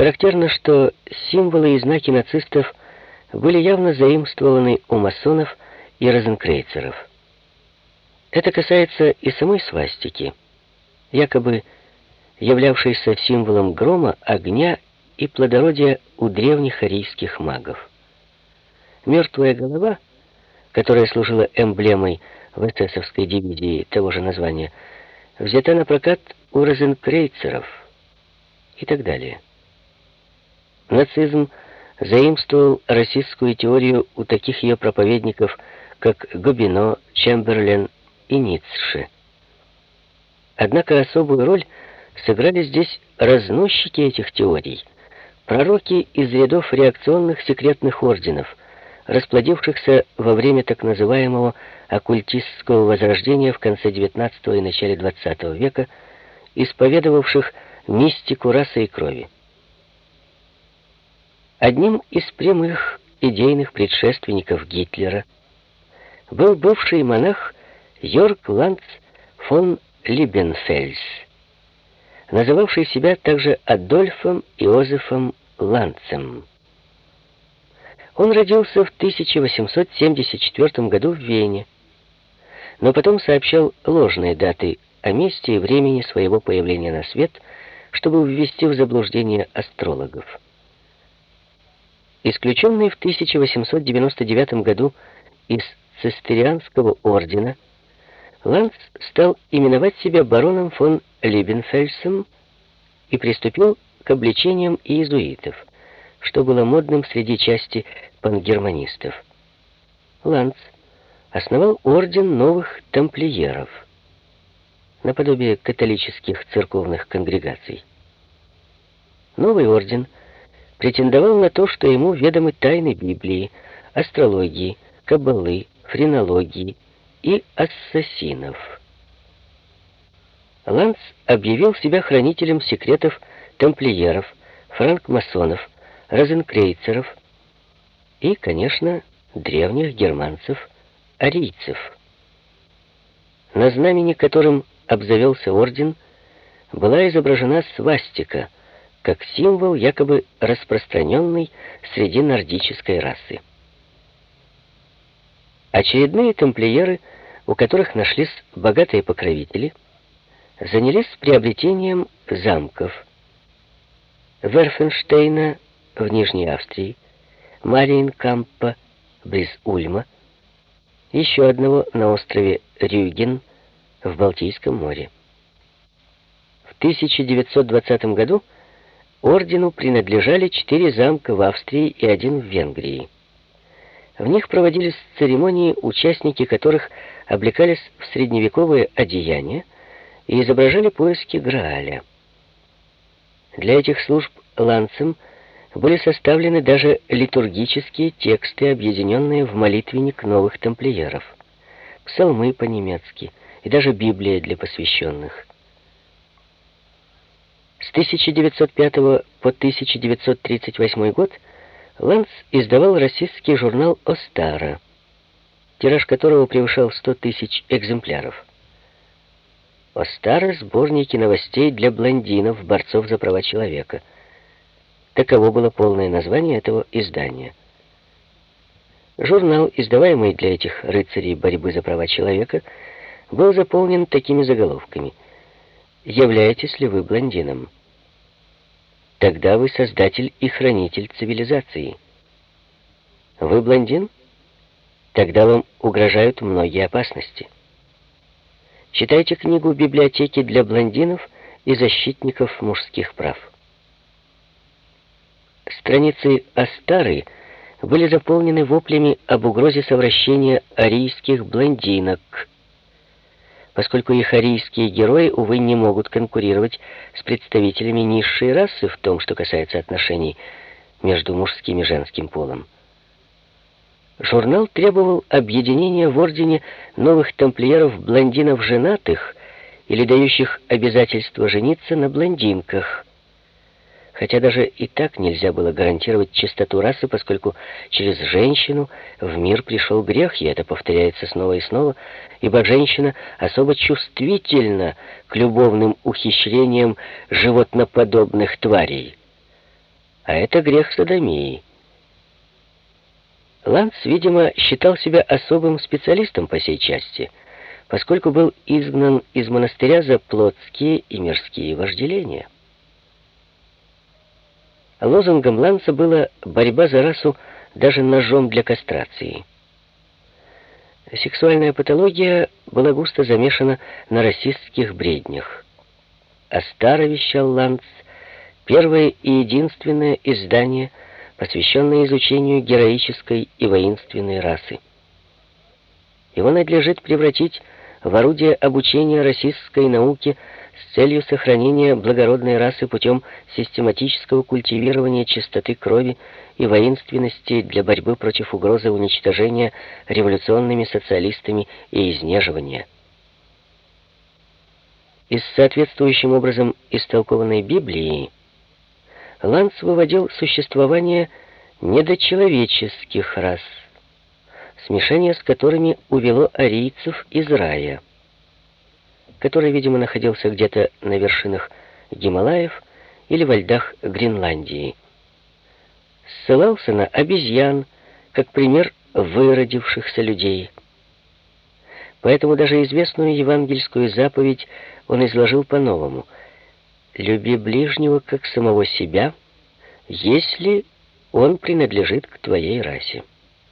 Характерно, что символы и знаки нацистов были явно заимствованы у масонов и розенкрейцеров. Это касается и самой свастики, якобы являвшейся символом грома, огня и плодородия у древних арийских магов. Мертвая голова, которая служила эмблемой в эсэсовской дивизии того же названия, взята на прокат у розенкрейцеров и так далее. Нацизм заимствовал расистскую теорию у таких ее проповедников, как Гобино, Чемберлен и Ницше. Однако особую роль сыграли здесь разносчики этих теорий, пророки из рядов реакционных секретных орденов, расплодившихся во время так называемого оккультистского возрождения в конце XIX и начале XX века, исповедовавших мистику расы и крови. Одним из прямых идейных предшественников Гитлера был бывший монах Йорг Ланц фон Либенфельс, называвший себя также Адольфом Иозефом Ланцем. Он родился в 1874 году в Вене, но потом сообщал ложные даты о месте и времени своего появления на свет, чтобы ввести в заблуждение астрологов. Исключенный в 1899 году из цистерианского ордена, Ланц стал именовать себя бароном фон Либенфельсом и приступил к обличениям иезуитов, что было модным среди части пангерманистов. Ланц основал орден новых тамплиеров, наподобие католических церковных конгрегаций. Новый орден претендовал на то, что ему ведомы тайны Библии, астрологии, каббалы, френологии и ассасинов. Ланц объявил себя хранителем секретов тамплиеров, франкмасонов, розенкрейцеров и, конечно, древних германцев, арийцев. На знамени, которым обзавелся орден, была изображена свастика, как символ, якобы распространенный среди нордической расы. Очередные тамплиеры, у которых нашлись богатые покровители, занялись приобретением замков Верфенштейна в Нижней Австрии, Мариенкампа близ Ульма, еще одного на острове Рюген в Балтийском море. В 1920 году ордену принадлежали 4 замка в Австрии и 1 в Венгрии. В них проводились церемонии, участники которых облекались в средневековые одеяния и изображали поиски Грааля. Для этих служб Ланцем были составлены даже литургические тексты, объединенные в молитвенник новых тамплиеров, псалмы по-немецки и даже Библия для посвященных. С 1905 по 1938 год Ланц издавал российский журнал «Остара», тираж которого превышал 100 тысяч экземпляров. «Остара» — сборники новостей для блондинов, борцов за права человека. Таково было полное название этого издания. Журнал, издаваемый для этих рыцарей борьбы за права человека, был заполнен такими заголовками: «Являетесь ли вы блондином? Тогда вы создатель и хранитель цивилизации. Вы блондин? Тогда вам угрожают многие опасности. Читайте книгу «Библиотеки для блондинов и защитников мужских прав». Страницы «Остары» были заполнены воплями об угрозе совращения арийских блондинок, поскольку их арийские герои, увы, не могут конкурировать с представителями низшей расы в том, что касается отношений между мужским и женским полом. Журнал требовал объединения в ордене новых тамплиеров блондинов женатых или дающих обязательство жениться на блондинках, хотя даже и так нельзя было гарантировать чистоту расы, поскольку через женщину в мир пришел грех, и это повторяется снова и снова, ибо женщина особо чувствительна к любовным ухищрениям животноподобных тварей. а это грех содомии. Ланц, видимо, считал себя особым специалистом по сей части, поскольку был изгнан из монастыря за плотские и мирские вожделения. Лозунгом Ланца была борьба за расу даже ножом для кастрации. Сексуальная патология была густо замешана на расистских бреднях. «Астара», вещал Ланц, первое и единственное издание, посвященное изучению героической и воинственной расы. Его надлежит превратить в орудие обучения расистской науке с целью сохранения благородной расы путем систематического культивирования чистоты крови и воинственности для борьбы против угрозы уничтожения революционными социалистами и изнеживания. Из соответствующим образом истолкованной Библии Ланц выводил существование недочеловеческих рас, смешение с которыми увело арийцев из рая, который, видимо, находился где-то на вершинах Гималаев или во льдах Гренландии. Ссылался на обезьян, как пример выродившихся людей. Поэтому даже известную евангельскую заповедь он изложил по-новому: «Люби ближнего, как самого себя, если он принадлежит к твоей расе».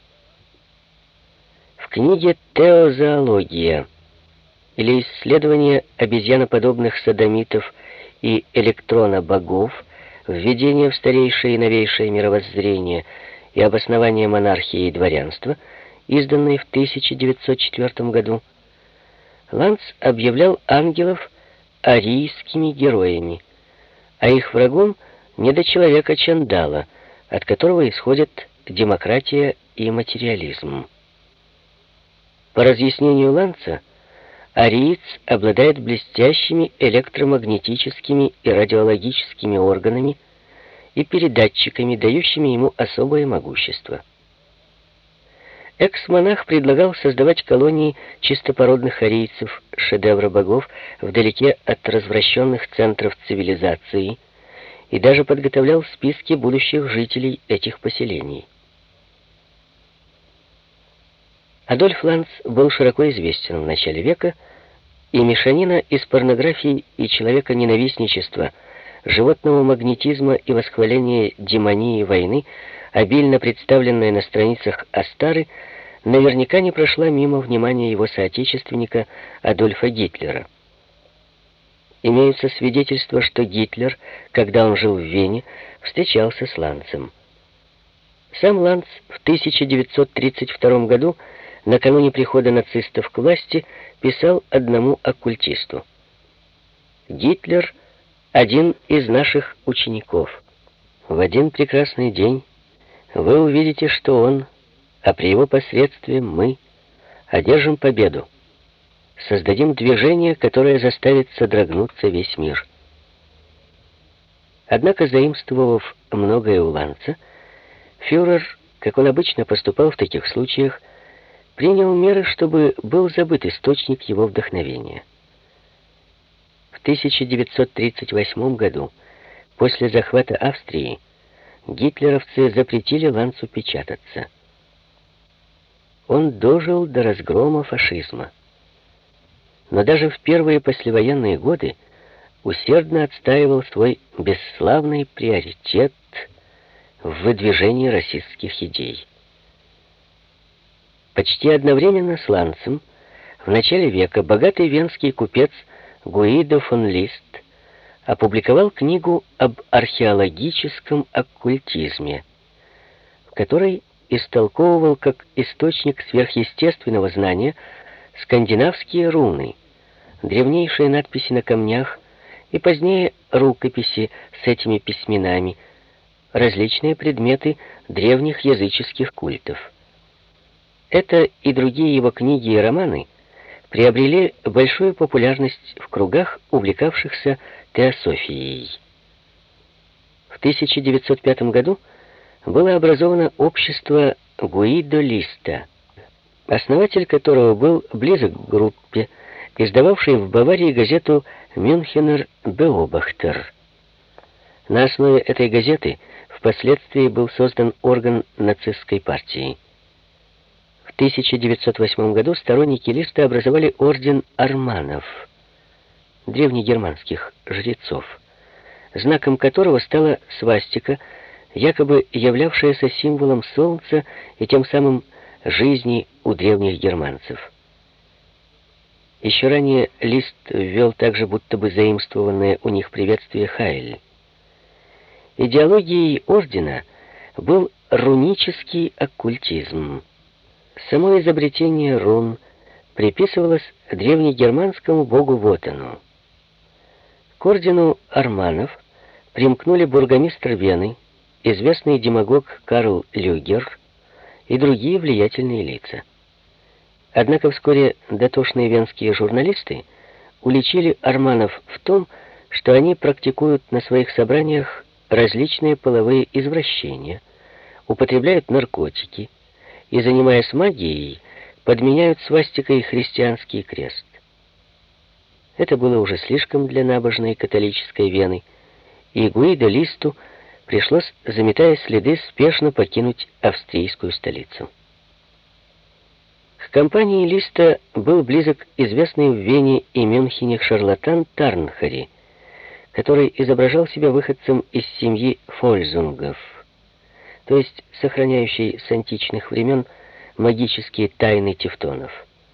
В книге «Теозоология» или «Исследование обезьяноподобных содомитов и электрона богов. Введение в старейшее и новейшее мировоззрение и обоснование монархии и дворянства», изданной в 1904 году, Ланц объявлял ангелов арийскими героями, а их врагом недочеловека Чандала, от которого исходят демократия и материализм. По разъяснению Ланца, ариец обладает блестящими электромагнетическими и радиологическими органами и передатчиками, дающими ему особое могущество. Экс-монах предлагал создавать колонии чистопородных арийцев, шедевра богов, вдалеке от развращенных центров цивилизации, и даже подготовлял списки будущих жителей этих поселений. Адольф Ланц был широко известен в начале века, и мешанина из порнографии и человеконенавистничества, животного магнетизма и восхваления демонии войны, обильно представленная на страницах Астары, наверняка не прошла мимо внимания его соотечественника Адольфа Гитлера. Имеются свидетельства, что Гитлер, когда он жил в Вене, встречался с Ланцем. Сам Ланц в 1932 году, накануне прихода нацистов к власти, писал одному оккультисту: «Гитлер — один из наших учеников. В один прекрасный день вы увидите, что он, а при его посредстве мы, одержим победу, создадим движение, которое заставит содрогнуться весь мир». Однако, заимствовав многое у Ланца, фюрер, как он обычно поступал в таких случаях, принял меры, чтобы был забыт источник его вдохновения. В 1938 году, после захвата Австрии, гитлеровцы запретили Ланцу печататься. Он дожил до разгрома фашизма. Но даже в первые послевоенные годы усердно отстаивал свой бесславный приоритет в выдвижении расистских идей. Почти одновременно с Ланцем в начале века богатый венский купец Гуидо фон Лист опубликовал книгу об археологическом оккультизме, в которой истолковывал как источник сверхъестественного знания скандинавские руны, древнейшие надписи на камнях и позднее рукописи с этими письменами, различные предметы древних языческих культов. Это и другие его книги и романы приобрели большую популярность в кругах, увлекавшихся теософией. В 1905 году было образовано общество Гуидо Листа, основатель которого был близок к группе, издававшей в Баварии газету «Мюнхенер Беобахтер». На основе этой газеты Впоследствии был создан орган нацистской партии. В 1908 году сторонники Листа образовали орден Арманов, древнегерманских жрецов, знаком которого стала свастика, якобы являвшаяся символом солнца и тем самым жизни у древних германцев. Еще ранее Лист ввел также будто бы заимствованное у них приветствие «Хайль». Идеологией ордена был рунический оккультизм. Само изобретение рун приписывалось древнегерманскому богу Вотану. К ордену Арманов примкнули бургомистр Вены, известный демагог Карл Люгер и другие влиятельные лица. Однако вскоре дотошные венские журналисты уличили Арманов в том, что они практикуют на своих собраниях различные половые извращения, употребляют наркотики и, занимаясь магией, подменяют свастикой христианский крест. Это было уже слишком для набожной католической Вены, и Гуидо Листу пришлось, заметая следы, спешно покинуть австрийскую столицу. К компании Листа был близок известный в Вене и Мюнхене шарлатан Тарнхари, который изображал себя выходцем из семьи Фользунгов, то есть сохраняющий с античных времен магические тайны тевтонов.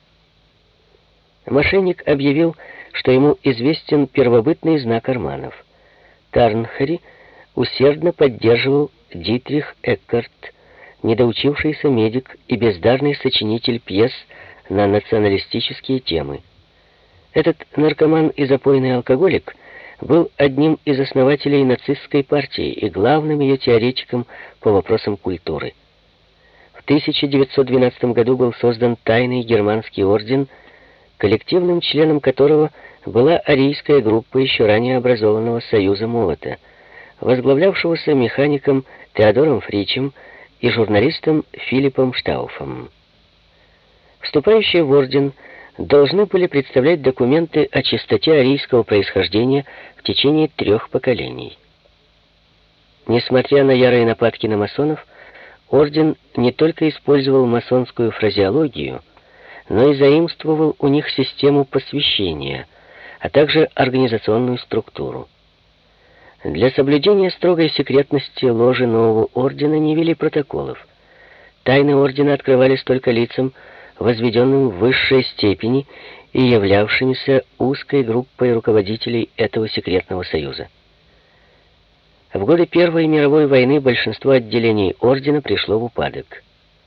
Мошенник объявил, что ему известен первобытный знак Арманов. Тарнхари усердно поддерживал Дитрих Эккарт, недоучившийся медик и бездарный сочинитель пьес на националистические темы. Этот наркоман и запойный алкоголик был одним из основателей нацистской партии и главным ее теоретиком по вопросам культуры. В 1912 году был создан тайный германский орден, коллективным членом которого была арийская группа еще ранее образованного Союза Молота, возглавлявшегося механиком Теодором Фричем и журналистом Филиппом Штауфом. Вступающие в орден должны были представлять документы о чистоте арийского происхождения в течение 3 поколений. Несмотря на ярые нападки на масонов, орден не только использовал масонскую фразеологию, но и заимствовал у них систему посвящения, а также организационную структуру. Для соблюдения строгой секретности ложи нового ордена не вели протоколов. Тайны ордена открывались только лицам, возведенным в высшей степени и являвшимися узкой группой руководителей этого секретного союза. В годы Первой мировой войны большинство отделений ордена пришло в упадок.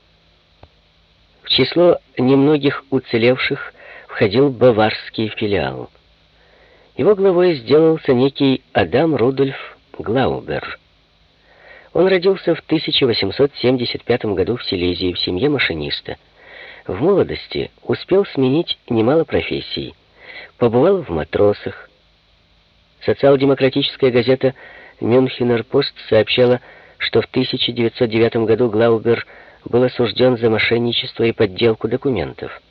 В число немногих уцелевших входил баварский филиал. Его главой сделался некий Адам Рудольф Глаубер. Он родился в 1875 году в Силезии в семье машиниста. В молодости успел сменить немало профессий. Побывал в матросах. Социал-демократическая газета «Мюнхенер Пост» сообщала, что в 1909 году Глаубер был осужден за мошенничество и подделку документов.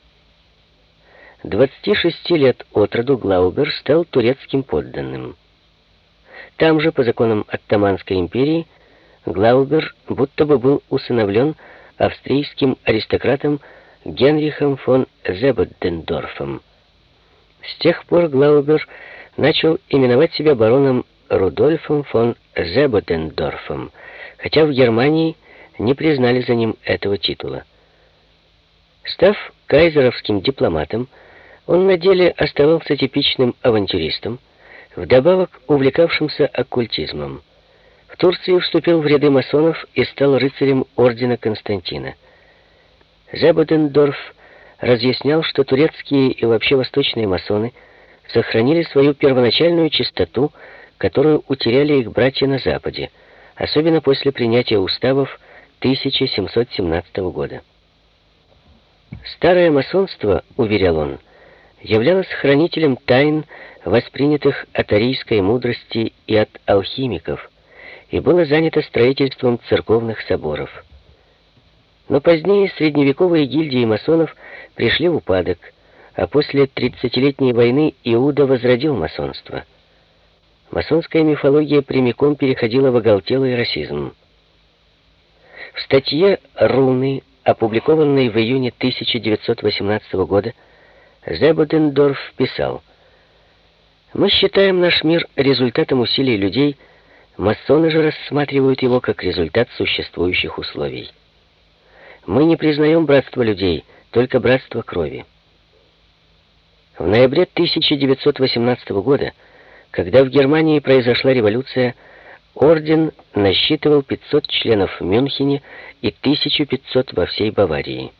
26 лет от роду Глаубер стал турецким подданным. Там же, по законам Оттоманской империи, Глаубер будто бы был усыновлен австрийским аристократом Генрихом фон Зебодендорфом. С тех пор Глаубер начал именовать себя бароном Рудольфом фон Зебодендорфом, хотя в Германии не признали за ним этого титула. Став кайзеровским дипломатом, он на деле оставался типичным авантюристом, вдобавок увлекавшимся оккультизмом. В Турции вступил в ряды масонов и стал рыцарем ордена Константина. Зебодендорф разъяснял, что турецкие и вообще восточные масоны сохранили свою первоначальную чистоту, которую утеряли их братья на Западе, особенно после принятия уставов 1717 года. Старое масонство, уверял он, являлось хранителем тайн, воспринятых от арийской мудрости и от алхимиков, и было занято строительством церковных соборов. Но позднее средневековые гильдии масонов пришли в упадок, а после 30-летней войны Иуда возродил масонство. масонская мифология прямиком переходила в оголтелый расизм. В статье «Руны», опубликованной в июне 1918 года, Зебудендорф писал: «Мы считаем наш мир результатом усилий людей, масоны же рассматривают его как результат существующих условий. Мы не признаем братство людей, только братство крови». В ноябре 1918 года, когда в Германии произошла революция, орден насчитывал 500 членов в Мюнхене и 1500 во всей Баварии.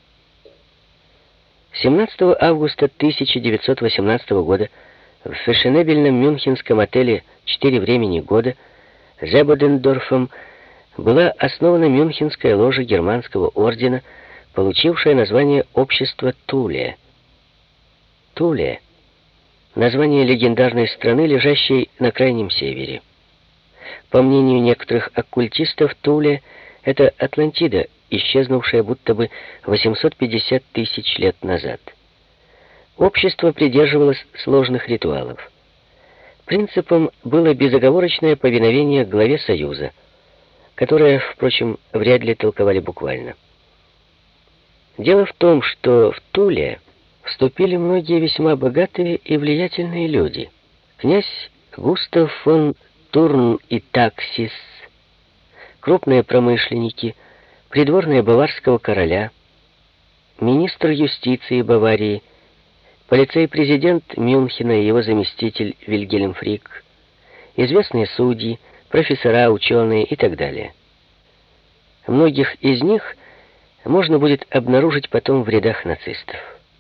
17 августа 1918 года в фешенебельном мюнхенском отеле «Четыре времени года» Зебудендорфом была основана Мюнхенская ложа германского ордена, получившая название «Общество Туле». Туле — название легендарной страны, лежащей на крайнем севере. По мнению некоторых оккультистов, Туле — это Атлантида, исчезнувшая будто бы 850 тысяч лет назад. Общество придерживалось сложных ритуалов. Принципом было безоговорочное повиновение главе Союза, которое, впрочем, вряд ли толковали буквально. Дело в том, что в Туле вступили многие весьма богатые и влиятельные люди. Князь Густав фон Турн и Таксис, крупные промышленники, придворные баварского короля, министр юстиции Баварии, полицей-президент Мюнхена и его заместитель Вильгельм Фрик, известные судьи, профессора, ученые и так далее. Многих из них можно будет обнаружить потом в рядах нацистов.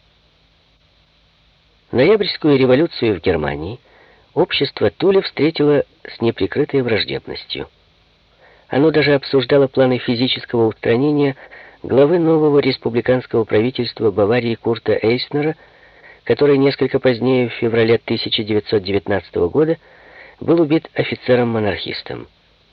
Ноябрьскую революцию в Германии общество Туле встретило с неприкрытой враждебностью. Оно даже обсуждало планы физического устранения главы нового республиканского правительства Баварии Курта Эйснера, который несколько позднее, в феврале 1919 года, был убит офицером-монархистом.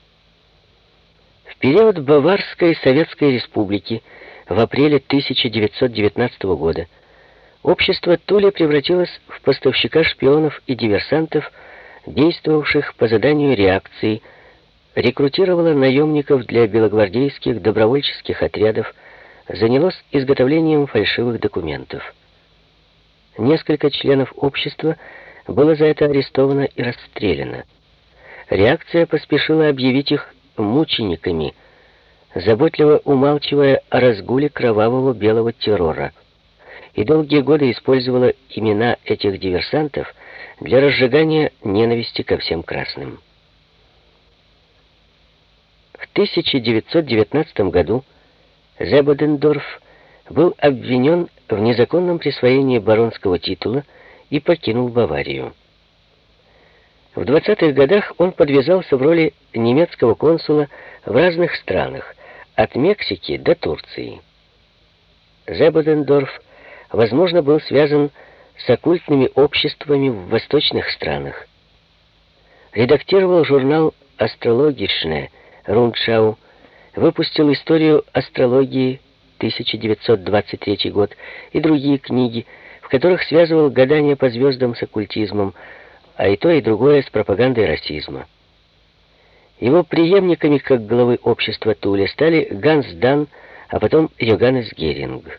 В период Баварской Советской Республики в апреле 1919 года общество Туле превратилось в поставщика шпионов и диверсантов, действовавших по заданию реакции, рекрутировало наемников для белогвардейских добровольческих отрядов, занялось изготовлением фальшивых документов. Несколько членов общества было за это арестовано и расстреляно. Реакция поспешила объявить их мучениками, заботливо умалчивая о разгуле кровавого белого террора, и долгие годы использовала имена этих диверсантов для разжигания ненависти ко всем красным. В 1919 году Зебудендорф был обвинен в незаконном присвоении баронского титула и покинул Баварию. В 20-х годах он подвязался в роли немецкого консула в разных странах, от Мексики до Турции. Зебудендорф, возможно, был связан с оккультными обществами в восточных странах. Редактировал журнал «Астрологичне» Рундшау, выпустил историю астрологии 1923 год и другие книги, в которых связывал гадания по звездам с оккультизмом, а и то, и другое с пропагандой расизма. Его преемниками как главы общества Туле стали Ганс Дан, а потом Йоганнес Геринг.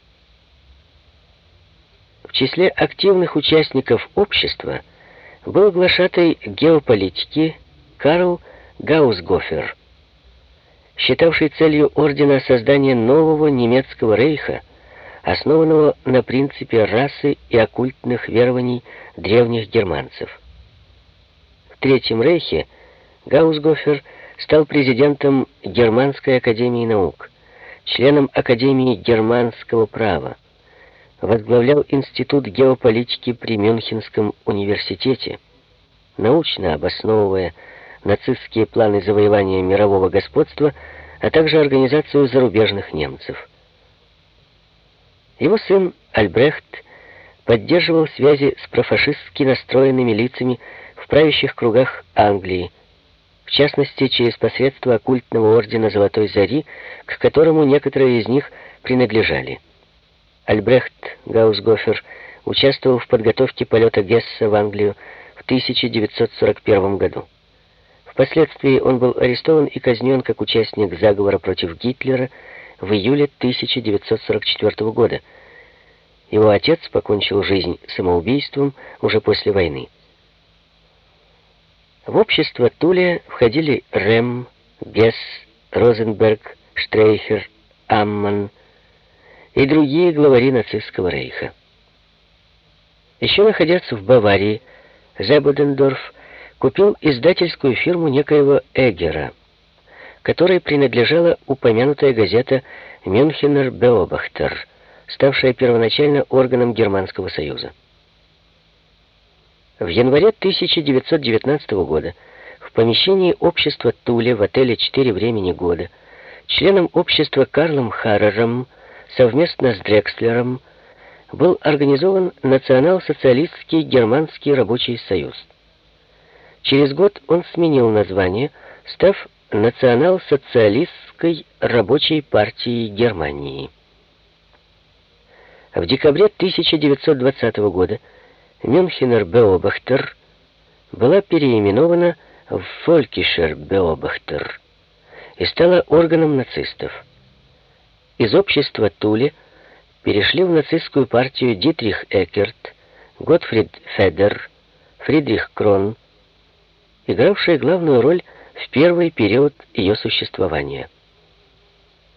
В числе активных участников общества был глашатай геополитики Карл Гаусгофер, считавший целью ордена создание нового немецкого рейха, основанного на принципе расы и оккультных верований древних германцев. В Третьем рейхе Гаусгофер стал президентом Германской академии наук, членом Академии германского права, возглавлял Институт геополитики при Мюнхенском университете, научно обосновывая нацистские планы завоевания мирового господства, а также организацию зарубежных немцев. Его сын Альбрехт поддерживал связи с профашистски настроенными лицами в правящих кругах Англии, в частности, через посредство оккультного ордена Золотой Зари, к которому некоторые из них принадлежали. Альбрехт Гаусгофер участвовал в подготовке полета Гесса в Англию в 1941 году. Впоследствии он был арестован и казнен как участник заговора против Гитлера в июле 1944 года. Его отец покончил жизнь самоубийством уже после войны. В общество Туле входили Рем, Гесс, Розенберг, Штрейхер, Амман и другие главари нацистского рейха. Еще находясь в Баварии, Зебудендорф купил издательскую фирму некоего Эггера, которой принадлежала упомянутая газета «Мюнхенер Беобахтер», ставшая первоначально органом Германского союза. В январе 1919 года в помещении общества Туле в отеле «4 времени года» членом общества Карлом Харрером совместно с Дрекслером был организован Национал-социалистский Германский рабочий союз. Через год он сменил название, став Национал-социалистской рабочей партией Германии. В декабре 1920 года Мюнхенер Беобахтер была переименована в Фолькишер Беобахтер и стала органом нацистов. Из общества Туле перешли в нацистскую партию Дитрих Эккерт, Готфрид Федер, Фридрих Крон, игравшие главную роль в первый период ее существования.